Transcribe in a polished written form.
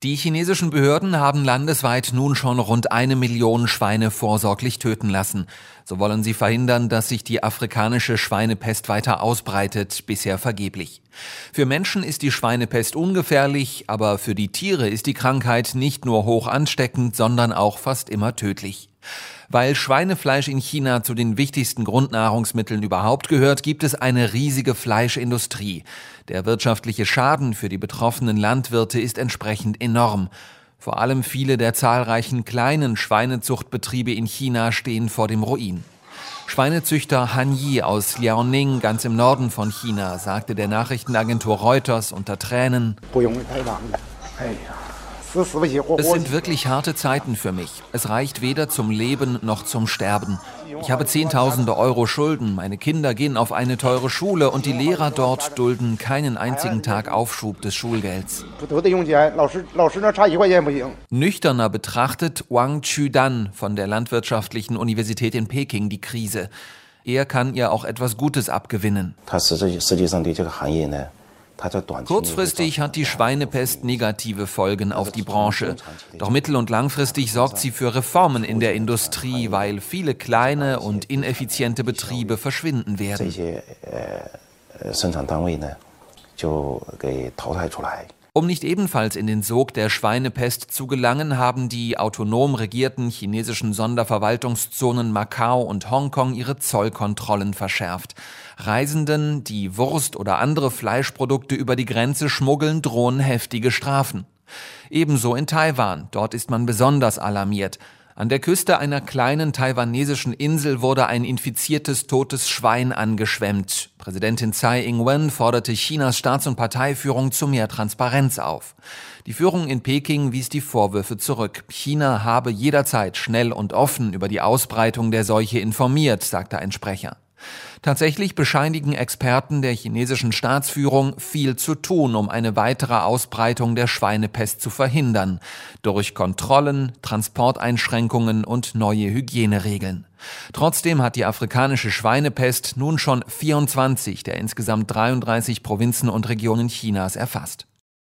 Die chinesischen Behörden haben landesweit nun schon rund 1 Million Schweine vorsorglich töten lassen. So wollen sie verhindern, dass sich die afrikanische Schweinepest weiter ausbreitet, bisher vergeblich. Für Menschen ist die Schweinepest ungefährlich, aber für die Tiere ist die Krankheit nicht nur hoch ansteckend, sondern auch fast immer tödlich. Weil Schweinefleisch in China zu den wichtigsten Grundnahrungsmitteln überhaupt gehört, gibt es eine riesige Fleischindustrie. Der wirtschaftliche Schaden für die betroffenen Landwirte ist entsprechend enorm. Vor allem viele der zahlreichen kleinen Schweinezuchtbetriebe in China stehen vor dem Ruin. Schweinezüchter Han Yi aus Liaoning, ganz im Norden von China, sagte der Nachrichtenagentur Reuters unter Tränen: Es sind wirklich harte Zeiten für mich. Es reicht weder zum Leben noch zum Sterben. Ich habe Zehntausende Euro Schulden, meine Kinder gehen auf eine teure Schule und die Lehrer dort dulden keinen einzigen Tag Aufschub des Schulgelds. Nüchterner betrachtet Wang Qudan von der Landwirtschaftlichen Universität in Peking die Krise. Er kann ihr auch etwas Gutes abgewinnen. Kurzfristig hat die Schweinepest negative Folgen auf die Branche. Doch mittel- und langfristig sorgt sie für Reformen in der Industrie, weil viele kleine und ineffiziente Betriebe verschwinden werden. Um nicht ebenfalls in den Sog der Schweinepest zu gelangen, haben die autonom regierten chinesischen Sonderverwaltungszonen Macau und Hongkong ihre Zollkontrollen verschärft. Reisenden, die Wurst oder andere Fleischprodukte über die Grenze schmuggeln, drohen heftige Strafen. Ebenso in Taiwan, dort ist man besonders alarmiert. An der Küste einer kleinen taiwanesischen Insel wurde ein infiziertes totes Schwein angeschwemmt. Präsidentin Tsai Ing-wen forderte Chinas Staats- und Parteiführung zu mehr Transparenz auf. Die Führung in Peking wies die Vorwürfe zurück. China habe jederzeit schnell und offen über die Ausbreitung der Seuche informiert, sagte ein Sprecher. Tatsächlich bescheinigen Experten der chinesischen Staatsführung, viel zu tun, um eine weitere Ausbreitung der Schweinepest zu verhindern. Durch Kontrollen, Transporteinschränkungen und neue Hygieneregeln. Trotzdem hat die afrikanische Schweinepest nun schon 24 der insgesamt 33 Provinzen und Regionen Chinas erfasst.